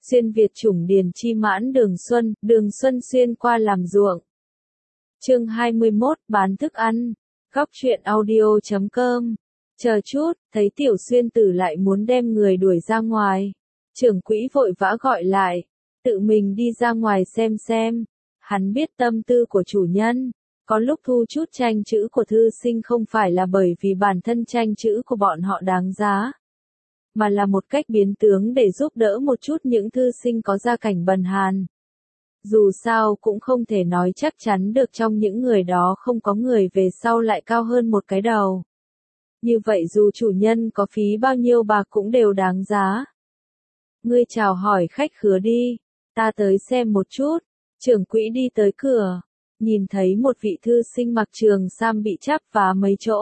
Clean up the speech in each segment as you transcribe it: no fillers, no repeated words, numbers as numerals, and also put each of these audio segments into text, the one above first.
xuyên Việt chủng điền chi mãn đường xuân xuyên qua làm ruộng. Chương 21, bán thức ăn. Góc truyện audio.com. Chờ chút, thấy Tiểu Xuyên Tử lại muốn đem người đuổi ra ngoài. Trưởng quỹ vội vã gọi lại, tự mình đi ra ngoài xem. Hắn biết tâm tư của chủ nhân, có lúc thu chút tranh chữ của thư sinh không phải là bởi vì bản thân tranh chữ của bọn họ đáng giá, mà là một cách biến tướng để giúp đỡ một chút những thư sinh có gia cảnh bần hàn. Dù sao cũng không thể nói chắc chắn được trong những người đó không có người về sau lại cao hơn một cái đầu. Như vậy dù chủ nhân có phí bao nhiêu bạc cũng đều đáng giá. Ngươi chào hỏi khách khứa đi, ta tới xem một chút. Trưởng quỹ đi tới cửa, nhìn thấy một vị thư sinh mặc trường sam bị chắp vá mấy chỗ.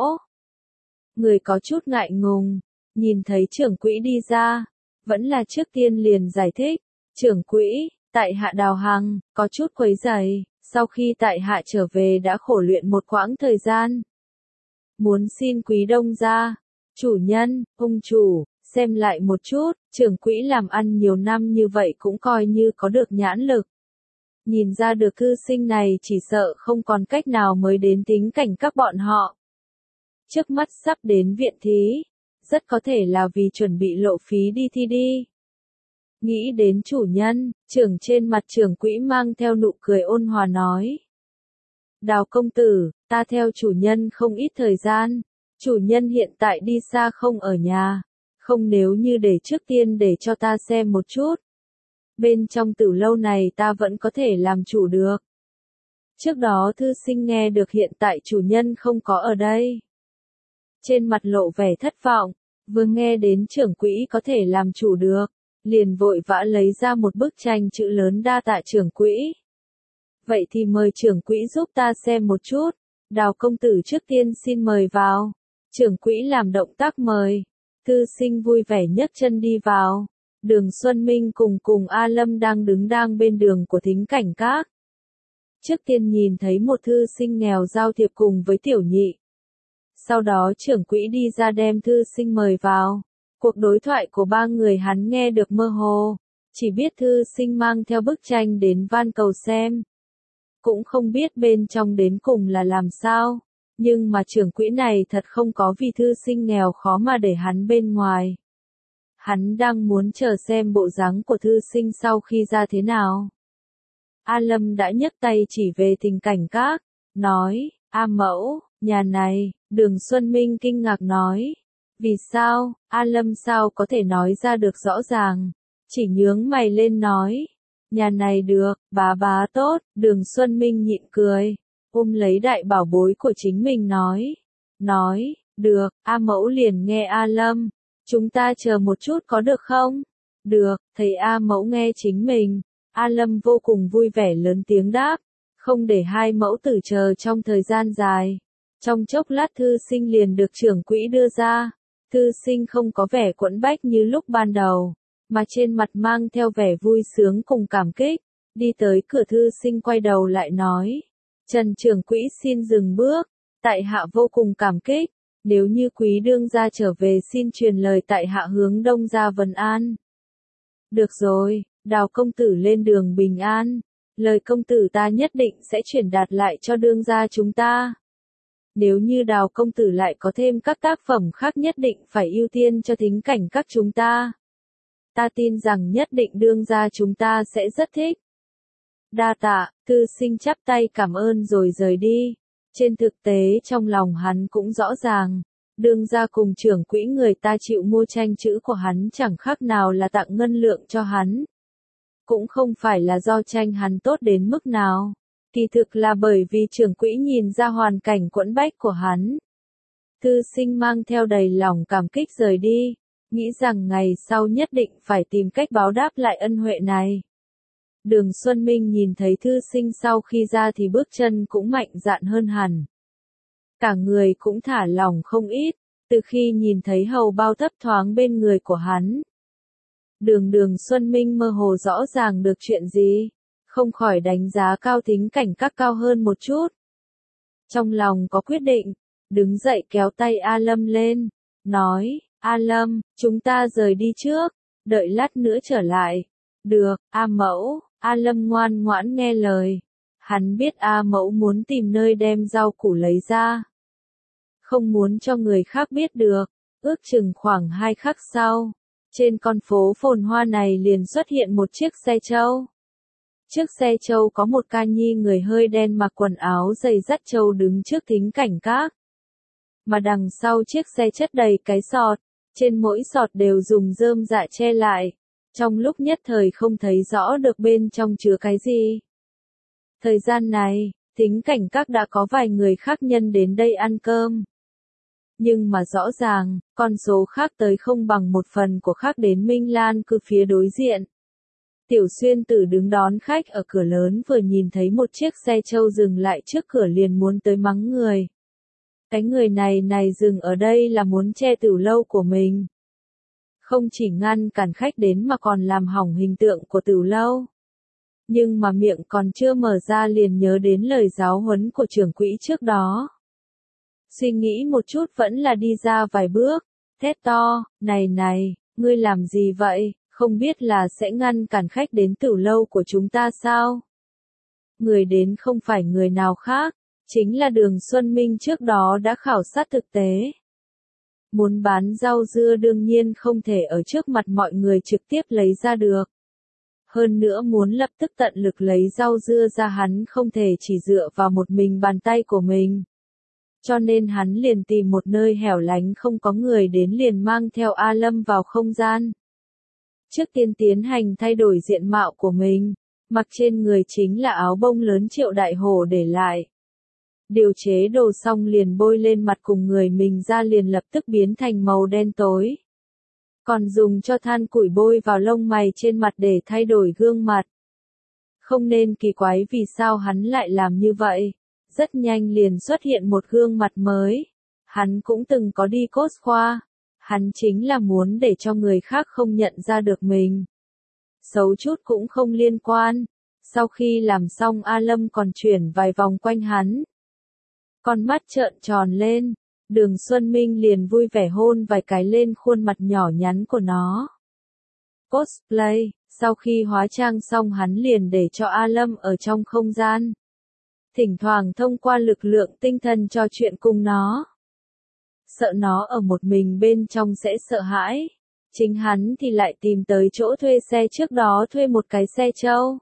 Người có chút ngại ngùng, nhìn thấy trưởng quỹ đi ra, vẫn là trước tiên liền giải thích. Trưởng quỹ, tại hạ Đào Hằng, có chút quấy rầy, sau khi tại hạ trở về đã khổ luyện một quãng thời gian. Muốn xin quý đông gia, chủ nhân, ông chủ, xem lại một chút, trưởng quỹ làm ăn nhiều năm như vậy cũng coi như có được nhãn lực. Nhìn ra được thư sinh này chỉ sợ không còn cách nào mới đến tính cảnh các bọn họ. Trước mắt sắp đến viện thí, rất có thể là vì chuẩn bị lộ phí đi thi đi. Nghĩ đến chủ nhân, trên mặt trưởng quỹ mang theo nụ cười ôn hòa nói. Đào công tử, ta theo chủ nhân không ít thời gian, chủ nhân hiện tại đi xa không ở nhà, không nếu như để trước tiên để cho ta xem một chút. Bên trong tử lâu này ta vẫn có thể làm chủ được. Trước đó thư sinh nghe được hiện tại chủ nhân không có ở đây. Trên mặt lộ vẻ thất vọng, vừa nghe đến trưởng quỹ có thể làm chủ được, liền vội vã lấy ra một bức tranh chữ lớn đa tạ trưởng quỹ. Vậy thì mời trưởng quỹ giúp ta xem một chút, Đào công tử trước tiên xin mời vào. Trưởng quỹ làm động tác mời, thư sinh vui vẻ nhấc chân đi vào. Đường Xuân Minh cùng A Lâm đang đứng bên đường của thính cảnh các. Trước tiên nhìn thấy một thư sinh nghèo giao thiệp cùng với tiểu nhị. Sau đó trưởng quỹ đi ra đem thư sinh mời vào. Cuộc đối thoại của ba người hắn nghe được mơ hồ, chỉ biết thư sinh mang theo bức tranh đến van cầu xem. Cũng không biết bên trong đến cùng là làm sao, nhưng mà trưởng quỹ này thật không có vì thư sinh nghèo khó mà để hắn bên ngoài. Hắn đang muốn chờ xem bộ dáng của thư sinh sau khi ra thế nào. A Lâm đã nhấc tay chỉ về thính cảnh các, nói, A mẫu, nhà này, Đường Xuân Minh kinh ngạc nói. Vì sao, A Lâm sao có thể nói ra được rõ ràng, chỉ nhướng mày lên nói. Nhà này được, bá tốt, Đường Xuân Minh nhịn cười, ôm lấy đại bảo bối của chính mình nói, được, A mẫu liền nghe A Lâm. Chúng ta chờ một chút có được không? Được, thấy A mẫu nghe chính mình. A Lâm vô cùng vui vẻ lớn tiếng đáp. Không để hai mẫu tử chờ trong thời gian dài. Trong chốc lát thư sinh liền được trưởng quỹ đưa ra. Thư sinh không có vẻ quẫn bách như lúc ban đầu, mà trên mặt mang theo vẻ vui sướng cùng cảm kích. Đi tới cửa thư sinh quay đầu lại nói. Trần trưởng quỹ xin dừng bước. Tại hạ vô cùng cảm kích. Nếu như quý đương gia trở về xin truyền lời tại hạ hướng đông gia vấn an. Được rồi, Đào công tử lên đường bình an. Lời công tử ta nhất định sẽ truyền đạt lại cho đương gia chúng ta. Nếu như Đào công tử lại có thêm các tác phẩm khác nhất định phải ưu tiên cho thính cảnh các chúng ta. Ta tin rằng nhất định đương gia chúng ta sẽ rất thích. Đa tạ, thư sinh chắp tay cảm ơn rồi rời đi. Trên thực tế trong lòng hắn cũng rõ ràng, đương gia cùng trưởng quỹ người ta chịu mua tranh chữ của hắn chẳng khác nào là tặng ngân lượng cho hắn. Cũng không phải là do tranh hắn tốt đến mức nào, kỳ thực là bởi vì trưởng quỹ nhìn ra hoàn cảnh quẫn bách của hắn. Thư sinh mang theo đầy lòng cảm kích rời đi, nghĩ rằng ngày sau nhất định phải tìm cách báo đáp lại ân huệ này. Đường Xuân Minh nhìn thấy thư sinh sau khi ra thì bước chân cũng mạnh dạn hơn hẳn. Cả người cũng thả lỏng không ít, từ khi nhìn thấy hầu bao thấp thoáng bên người của hắn. Đường Xuân Minh mơ hồ rõ ràng được chuyện gì, không khỏi đánh giá cao thính cảnh các cao hơn một chút. Trong lòng có quyết định, đứng dậy kéo tay A Lâm lên, nói, A Lâm, chúng ta rời đi trước, đợi lát nữa trở lại. Được, A Mẫu. A Lâm ngoan ngoãn nghe lời. Hắn biết A Mẫu muốn tìm nơi đem rau củ lấy ra. Không muốn cho người khác biết được. Ước chừng khoảng 2 khắc sau, trên con phố phồn hoa này liền xuất hiện một chiếc xe trâu. Trước xe trâu có một ca nhi người hơi đen mặc quần áo dày dắt trâu đứng trước thính cảnh các. Mà đằng sau chiếc xe chất đầy cái sọt, trên mỗi sọt đều dùng rơm dạ che lại. Trong lúc nhất thời không thấy rõ được bên trong chứa cái gì. Thời gian này, thính cảnh các đã có vài người khác nhân đến đây ăn cơm. Nhưng mà rõ ràng, con số khác tới không bằng một phần của khác đến Minh Lan cư phía đối diện. Tiểu Xuyên Tử đứng đón khách ở cửa lớn vừa nhìn thấy một chiếc xe trâu dừng lại trước cửa liền muốn tới mắng người. Cái người này dừng ở đây là muốn che tiểu lâu của mình. Không chỉ ngăn cản khách đến mà còn làm hỏng hình tượng của tiểu lâu. Nhưng mà miệng còn chưa mở ra liền nhớ đến lời giáo huấn của trưởng quỹ trước đó. Suy nghĩ một chút vẫn là đi ra vài bước, thét to, này, ngươi làm gì vậy, không biết là sẽ ngăn cản khách đến tiểu lâu của chúng ta sao? Người đến không phải người nào khác, chính là Đường Xuân Minh trước đó đã khảo sát thực tế. Muốn bán rau dưa đương nhiên không thể ở trước mặt mọi người trực tiếp lấy ra được. Hơn nữa muốn lập tức tận lực lấy rau dưa ra hắn không thể chỉ dựa vào một mình bàn tay của mình. Cho nên hắn liền tìm một nơi hẻo lánh không có người đến liền mang theo A Lâm vào không gian. Trước tiên tiến hành thay đổi diện mạo của mình, mặc trên người chính là áo bông lớn Triệu Đại Hổ để lại. Điều chế đồ xong liền bôi lên mặt cùng người mình ra liền lập tức biến thành màu đen tối. Còn dùng cho than củi bôi vào lông mày trên mặt để thay đổi gương mặt. Không nên kỳ quái vì sao hắn lại làm như vậy. Rất nhanh liền xuất hiện một gương mặt mới. Hắn cũng từng có đi cos khoa. Hắn chính là muốn để cho người khác không nhận ra được mình. Xấu chút cũng không liên quan. Sau khi làm xong A Lâm còn chuyển vài vòng quanh hắn. Con mắt trợn tròn lên. Đường Xuân Minh liền vui vẻ hôn vài cái lên khuôn mặt nhỏ nhắn của nó. Cosplay, sau khi hóa trang xong hắn liền để cho A Lâm ở trong không gian. Thỉnh thoảng thông qua lực lượng tinh thần trò chuyện cùng nó. Sợ nó ở một mình bên trong sẽ sợ hãi. Chính hắn thì lại tìm tới chỗ thuê xe trước đó thuê một cái xe trâu.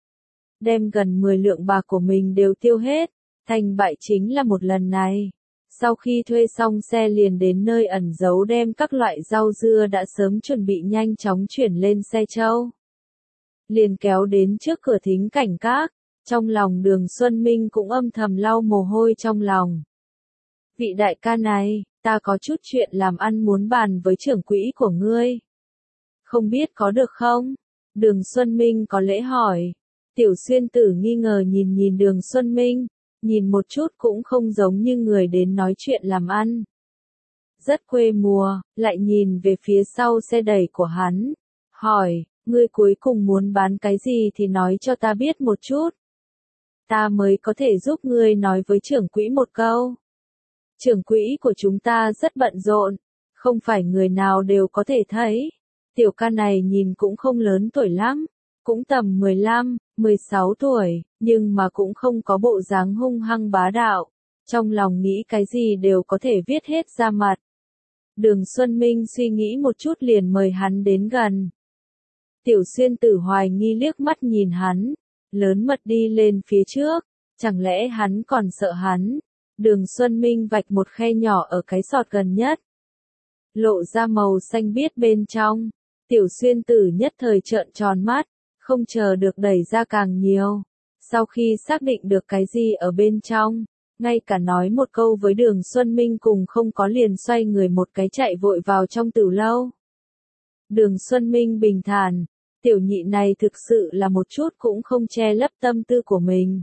Đem gần 10 lượng bạc của mình đều tiêu hết. Thành bại chính là một lần này. Sau khi thuê xong xe liền đến nơi ẩn giấu đem các loại rau dưa đã sớm chuẩn bị nhanh chóng chuyển lên xe trâu. Liền kéo đến trước cửa thính cảnh các. Trong lòng Đường Xuân Minh cũng âm thầm lau mồ hôi trong lòng. Vị đại ca này, ta có chút chuyện làm ăn muốn bàn với trưởng quỹ của ngươi. Không biết có được không? Đường Xuân Minh có lễ hỏi. Tiểu Xuyên Tử nghi ngờ nhìn Đường Xuân Minh, nhìn một chút cũng không giống như người đến nói chuyện làm ăn. Rất quê mùa, lại nhìn về phía sau xe đẩy của hắn. Hỏi, ngươi cuối cùng muốn bán cái gì thì nói cho ta biết một chút. Ta mới có thể giúp ngươi nói với trưởng quỹ một câu. Trưởng quỹ của chúng ta rất bận rộn, không phải người nào đều có thể thấy. Tiểu ca này nhìn cũng không lớn tuổi lắm, cũng tầm 15, 16 tuổi, nhưng mà cũng không có bộ dáng hung hăng bá đạo. Trong lòng nghĩ cái gì đều có thể viết hết ra mặt. Đường Xuân Minh suy nghĩ một chút liền mời hắn đến gần. Tiểu Xuyên Tử hoài nghi liếc mắt nhìn hắn, lớn mật đi lên phía trước, chẳng lẽ hắn còn sợ hắn. Đường Xuân Minh vạch một khe nhỏ ở cái sọt gần nhất. Lộ ra màu xanh biếc bên trong, Tiểu Xuyên Tử nhất thời trợn tròn mắt, không chờ được đẩy ra càng nhiều. Sau khi xác định được cái gì ở bên trong, ngay cả nói một câu với Đường Xuân Minh cùng không có liền xoay người một cái chạy vội vào trong tiểu lâu. Đường Xuân Minh bình thản, tiểu nhị này thực sự là một chút cũng không che lấp tâm tư của mình.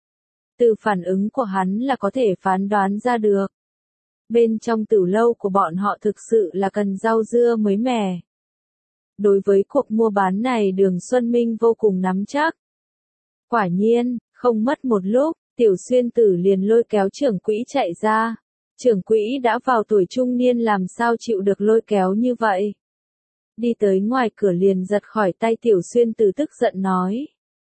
Từ phản ứng của hắn là có thể phán đoán ra được. Bên trong tiểu lâu của bọn họ thực sự là cần rau dưa mới mẻ. Đối với cuộc mua bán này Đường Xuân Minh vô cùng nắm chắc. Quả nhiên, không mất một lúc, Tiểu Xuyên Tử liền lôi kéo trưởng quỹ chạy ra. Trưởng quỹ đã vào tuổi trung niên làm sao chịu được lôi kéo như vậy. đi tới ngoài cửa liền giật khỏi tay Tiểu Xuyên Tử tức giận nói.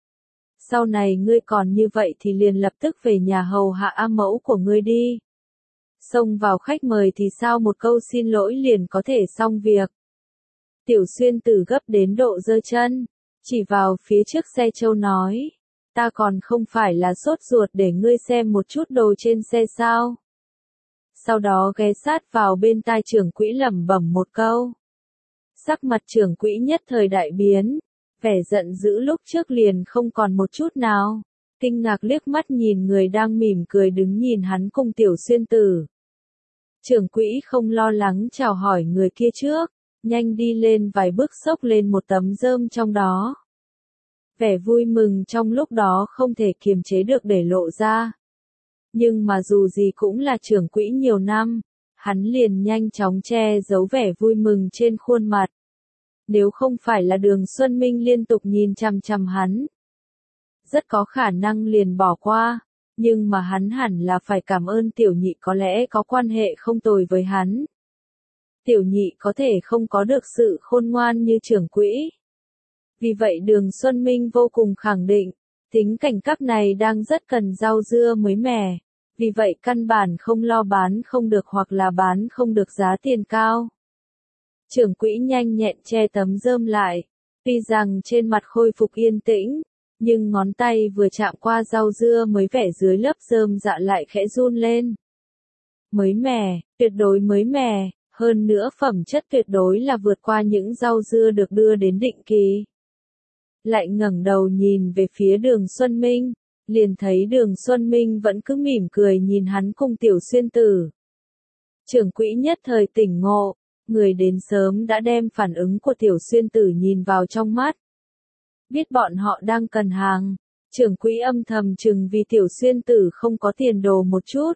Sau này ngươi còn như vậy thì liền lập tức về nhà hầu hạ A mẫu của ngươi đi. Xông vào khách mời thì sao một câu xin lỗi liền có thể xong việc. Tiểu Xuyên Tử gấp đến độ giơ chân, chỉ vào phía trước xe Châu nói, ta còn không phải là sốt ruột để ngươi xem một chút đồ trên xe sao. Sau đó ghé sát vào bên tai trưởng quỹ lẩm bẩm một câu. Sắc mặt trưởng quỹ nhất thời đại biến, vẻ giận dữ lúc trước liền không còn một chút nào, kinh ngạc liếc mắt nhìn người đang mỉm cười đứng nhìn hắn cùng Tiểu Xuyên Tử. Trưởng quỹ không lo lắng chào hỏi người kia trước, nhanh đi lên vài bước xốc lên một tấm rơm trong đó. Vẻ vui mừng trong lúc đó không thể kiềm chế được để lộ ra. Nhưng mà dù gì cũng là trưởng quỹ nhiều năm, hắn liền nhanh chóng che giấu vẻ vui mừng trên khuôn mặt. Nếu không phải là Đường Xuân Minh liên tục nhìn chằm chằm hắn, rất có khả năng liền bỏ qua, nhưng mà hắn hẳn là phải cảm ơn Tiểu Nhị có lẽ có quan hệ không tồi với hắn. Tiểu Nhị có thể không có được sự khôn ngoan như trưởng quỹ. Vì vậy Đường Xuân Minh vô cùng khẳng định, tính cảnh các này đang rất cần rau dưa mới mẻ, vì vậy căn bản không lo bán không được hoặc là bán không được giá tiền cao. Trưởng quỹ nhanh nhẹn che tấm rơm lại, tuy rằng trên mặt khôi phục yên tĩnh, nhưng ngón tay vừa chạm qua rau dưa mới vẻ dưới lớp rơm dạ lại khẽ run lên. Mới mẻ, tuyệt đối mới mẻ, hơn nữa phẩm chất tuyệt đối là vượt qua những rau dưa được đưa đến định kỳ. Lại ngẩng đầu nhìn về phía Đường Xuân Minh, liền thấy Đường Xuân Minh vẫn cứ mỉm cười nhìn hắn cùng Tiểu Xuyên Tử. Trưởng quỹ nhất thời tỉnh ngộ, người đến sớm đã đem phản ứng của Tiểu Xuyên Tử nhìn vào trong mắt. Biết bọn họ đang cần hàng, trưởng quỹ âm thầm chừng vì Tiểu Xuyên Tử không có tiền đồ một chút.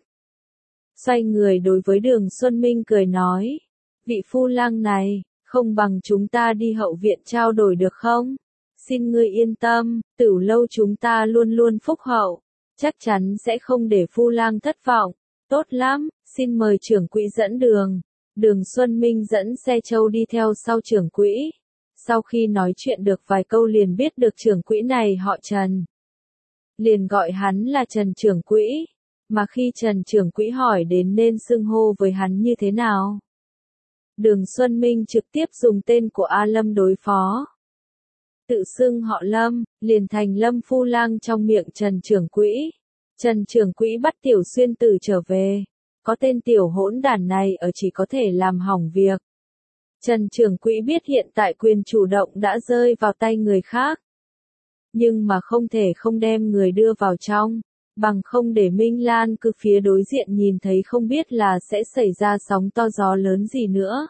Xoay người đối với Đường Xuân Minh cười nói, vị phu lang này, không bằng chúng ta đi hậu viện trao đổi được không? Xin ngươi yên tâm, Tửu lâu chúng ta luôn luôn phúc hậu, chắc chắn sẽ không để phu lang thất vọng. Tốt lắm, xin mời trưởng quỹ dẫn đường. Đường Xuân Minh dẫn xe Châu đi theo sau trưởng quỹ. Sau khi nói chuyện được vài câu liền biết được trưởng quỹ này họ Trần. Liền gọi hắn là Trần trưởng quỹ, mà khi Trần trưởng quỹ hỏi đến nên xưng hô với hắn như thế nào. Đường Xuân Minh trực tiếp dùng tên của A Lâm đối phó. Tự xưng họ Lâm, liền thành Lâm phu lang trong miệng Trần trưởng quỹ. Trần trưởng quỹ bắt Tiểu Xuyên Tử trở về. Có tên tiểu hỗn đản này ở chỉ có thể làm hỏng việc. Trần trưởng quỹ biết hiện tại quyền chủ động đã rơi vào tay người khác. Nhưng mà không thể không đem người đưa vào trong, bằng không để Minh Lan cứ phía đối diện nhìn thấy không biết là sẽ xảy ra sóng to gió lớn gì nữa.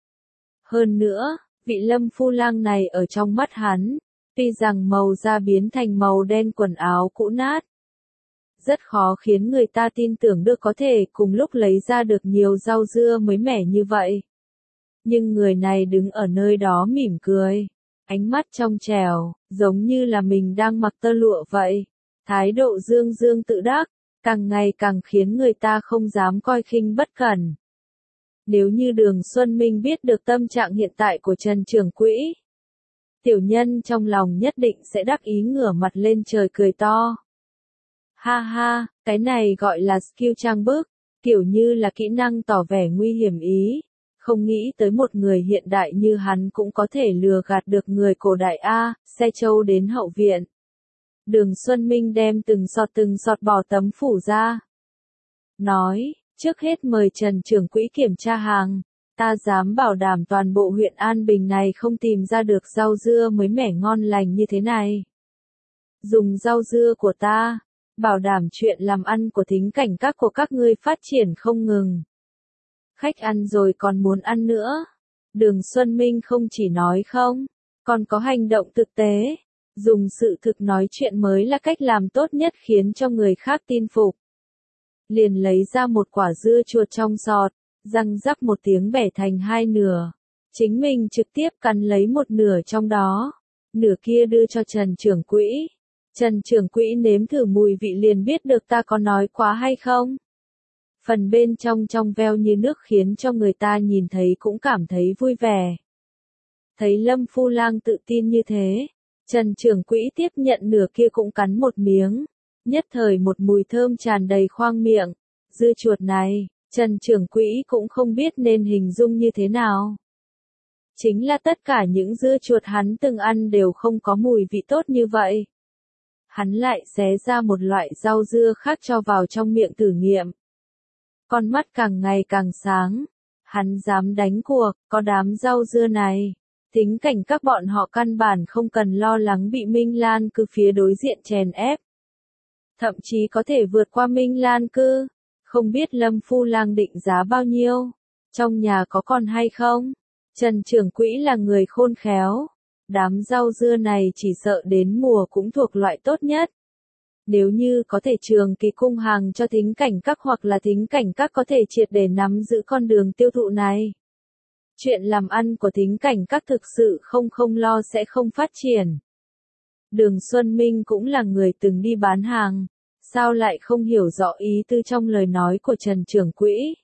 Hơn nữa, vị Lâm phu lang này ở trong mắt hắn, tuy rằng màu da biến thành màu đen quần áo cũ nát, rất khó khiến người ta tin tưởng được có thể cùng lúc lấy ra được nhiều rau dưa mới mẻ như vậy. Nhưng người này đứng ở nơi đó mỉm cười, ánh mắt trong trẻo, giống như là mình đang mặc tơ lụa vậy. Thái độ dương dương tự đắc, càng ngày càng khiến người ta không dám coi khinh bất cẩn. Nếu như Đường Xuân Minh biết được tâm trạng hiện tại của Trần trưởng quỹ, tiểu nhân trong lòng nhất định sẽ đắc ý ngửa mặt lên trời cười to. Ha ha, cái này gọi là skill trang bức, kiểu như là kỹ năng tỏ vẻ nguy hiểm ý. Không nghĩ tới một người hiện đại như hắn cũng có thể lừa gạt được người cổ đại A, xe Châu đến hậu viện. Đường Xuân Minh đem từng sọt bỏ tấm phủ ra. Nói, trước hết mời Trần trưởng quỹ kiểm tra hàng, ta dám bảo đảm toàn bộ huyện An Bình này không tìm ra được rau dưa mới mẻ ngon lành như thế này. Dùng rau dưa của ta, bảo đảm chuyện làm ăn của thính cảnh các của các ngươi phát triển không ngừng. Khách ăn rồi còn muốn ăn nữa. Đường Xuân Minh không chỉ nói không, còn có hành động thực tế. Dùng sự thực nói chuyện mới là cách làm tốt nhất khiến cho người khác tin phục. Liền lấy ra một quả dưa chuột trong sọt, răng rắc một tiếng bẻ thành hai nửa. Chính mình trực tiếp cắn lấy một nửa trong đó. Nửa kia đưa cho Trần trưởng quỹ. Trần trưởng quỹ nếm thử mùi vị liền biết được ta có nói quá hay không. Phần bên trong trong veo như nước khiến cho người ta nhìn thấy cũng cảm thấy vui vẻ. Thấy Lâm Phu Lang tự tin như thế, Trần trưởng quỹ tiếp nhận nửa kia cũng cắn một miếng, nhất thời một mùi thơm tràn đầy khoang miệng. Dưa chuột này, Trần trưởng quỹ cũng không biết nên hình dung như thế nào. Chính là tất cả những dưa chuột hắn từng ăn đều không có mùi vị tốt như vậy. Hắn lại xé ra một loại rau dưa khác cho vào trong miệng thử nghiệm. Con mắt càng ngày càng sáng. Hắn dám đánh cuộc, có đám rau dưa này. Tính cảnh các bọn họ căn bản không cần lo lắng bị Minh Lan Cư phía đối diện chèn ép. Thậm chí có thể vượt qua Minh Lan Cư. Không biết Lâm Phu Lang định giá bao nhiêu? Trong nhà có còn hay không? Trần trưởng quỹ là người khôn khéo. Đám rau dưa này chỉ sợ đến mùa cũng thuộc loại tốt nhất. Nếu như có thể trường kỳ cung hàng cho Thính Cảnh Các hoặc là Thính Cảnh Các có thể triệt để nắm giữ con đường tiêu thụ này. Chuyện làm ăn của Thính Cảnh Các thực sự không lo sẽ không phát triển. Đường Xuân Minh cũng là người từng đi bán hàng. Sao lại không hiểu rõ ý tư trong lời nói của Trần trưởng quỹ?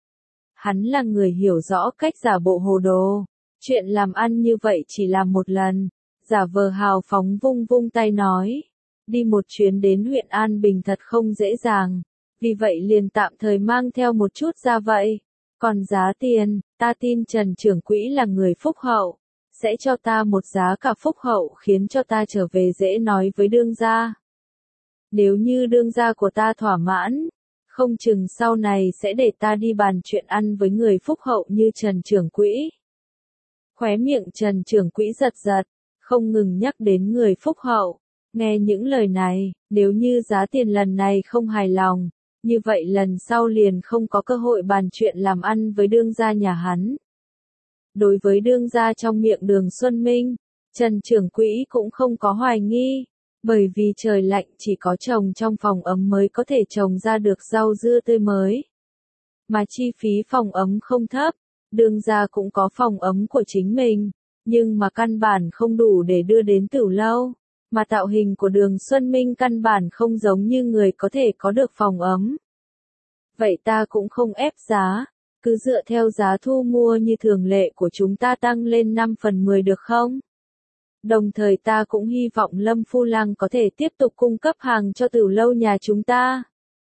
Hắn là người hiểu rõ cách giả bộ hồ đồ. Chuyện làm ăn như vậy chỉ làm một lần. Giả vờ hào phóng vung vung tay nói. Đi một chuyến đến huyện An Bình thật không dễ dàng. Vì vậy liền tạm thời mang theo một chút ra vậy. Còn giá tiền, ta tin Trần trưởng quỹ là người phúc hậu. Sẽ cho ta một giá cả phúc hậu khiến cho ta trở về dễ nói với đương gia. Nếu như đương gia của ta thỏa mãn, không chừng sau này sẽ để ta đi bàn chuyện ăn với người phúc hậu như Trần trưởng quỹ. Khóe miệng Trần trưởng quỹ giật giật, không ngừng nhắc đến người phúc hậu. Nghe những lời này, nếu như giá tiền lần này không hài lòng, như vậy lần sau liền không có cơ hội bàn chuyện làm ăn với đương gia nhà hắn. Đối với đương gia trong miệng Đường Xuân Minh, Trần trưởng quỹ cũng không có hoài nghi, bởi vì trời lạnh chỉ có trồng trong phòng ấm mới có thể trồng ra được rau dưa tươi mới. Mà chi phí phòng ấm không thấp, đương gia cũng có phòng ấm của chính mình, nhưng mà căn bản không đủ để đưa đến Tửu Lâu. Mà tạo hình của Đường Xuân Minh căn bản không giống như người có thể có được phòng ấm. Vậy ta cũng không ép giá, cứ dựa theo giá thu mua như thường lệ của chúng ta tăng lên 5/10 được không? Đồng thời ta cũng hy vọng Lâm Phu Lang có thể tiếp tục cung cấp hàng cho Tửu Lâu nhà chúng ta.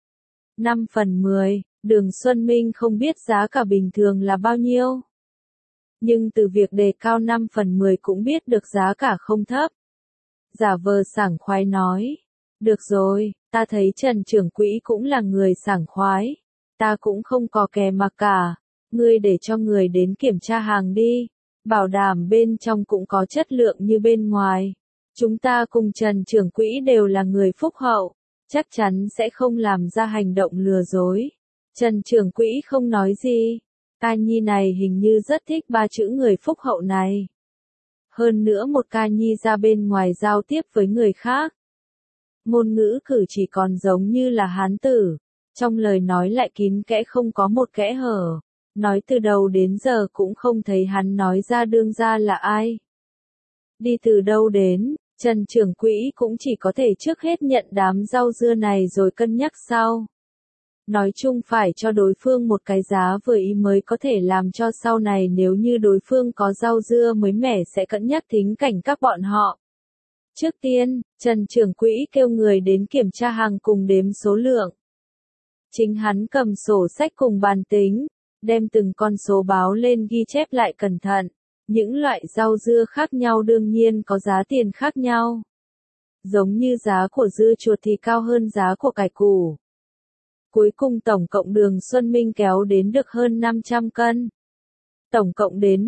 5/10, Đường Xuân Minh không biết giá cả bình thường là bao nhiêu. Nhưng từ việc đề cao 5/10 cũng biết được giá cả không thấp. Giả vờ sảng khoái nói. Được rồi, ta thấy Trần trưởng quỹ cũng là người sảng khoái. Ta cũng không có kè mà cả. Ngươi để cho người đến kiểm tra hàng đi. Bảo đảm bên trong cũng có chất lượng như bên ngoài. Chúng ta cùng Trần trưởng quỹ đều là người phúc hậu. Chắc chắn sẽ không làm ra hành động lừa dối. Trần trưởng quỹ không nói gì. Ca nhi này hình như rất thích ba chữ người phúc hậu này. Hơn nữa một ca nhi ra bên ngoài giao tiếp với người khác. Ngôn ngữ cử chỉ còn giống như là hán tử. Trong lời nói lại kín kẽ không có một kẽ hở. Nói từ đầu đến giờ cũng không thấy hắn nói ra đương gia là ai. Đi từ đâu đến, Trần trưởng quỹ cũng chỉ có thể trước hết nhận đám rau dưa này rồi cân nhắc sau. Nói chung phải cho đối phương một cái giá vừa ý mới có thể làm cho sau này nếu như đối phương có rau dưa mới mẻ sẽ cân nhắc Thính Cảnh Các bọn họ. Trước tiên, Trần trưởng quỹ kêu người đến kiểm tra hàng cùng đếm số lượng. Chính hắn cầm sổ sách cùng bàn tính, đem từng con số báo lên ghi chép lại cẩn thận. Những loại rau dưa khác nhau đương nhiên có giá tiền khác nhau. Giống như giá của dưa chuột thì cao hơn giá của cải củ. Cuối cùng tổng cộng Đường Xuân Minh kéo đến được hơn 500 cân. Tổng cộng đến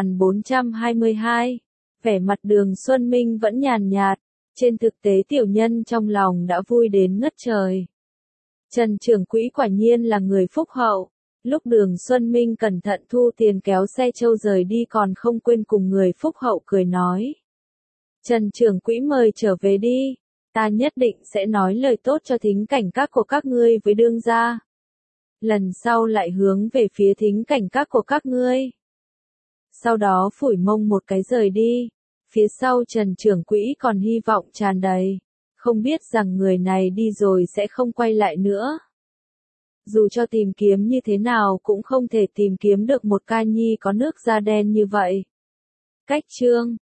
1422. Vẻ mặt Đường Xuân Minh vẫn nhàn nhạt, trên thực tế tiểu nhân trong lòng đã vui đến ngất trời. Trần trưởng quỹ quả nhiên là người phúc hậu. Lúc Đường Xuân Minh cẩn thận thu tiền kéo xe trâu rời đi còn không quên cùng người phúc hậu cười nói. Trần trưởng quỹ mời trở về đi. Ta nhất định sẽ nói lời tốt cho Thính Cảnh Các của các ngươi với đương gia. Lần sau lại hướng về phía Thính Cảnh Các của các ngươi. Sau đó phủi mông một cái rời đi. Phía sau Trần trưởng quỹ còn hy vọng tràn đầy. Không biết rằng người này đi rồi sẽ không quay lại nữa. Dù cho tìm kiếm như thế nào cũng không thể tìm kiếm được một ca nhi có nước da đen như vậy. Cách chương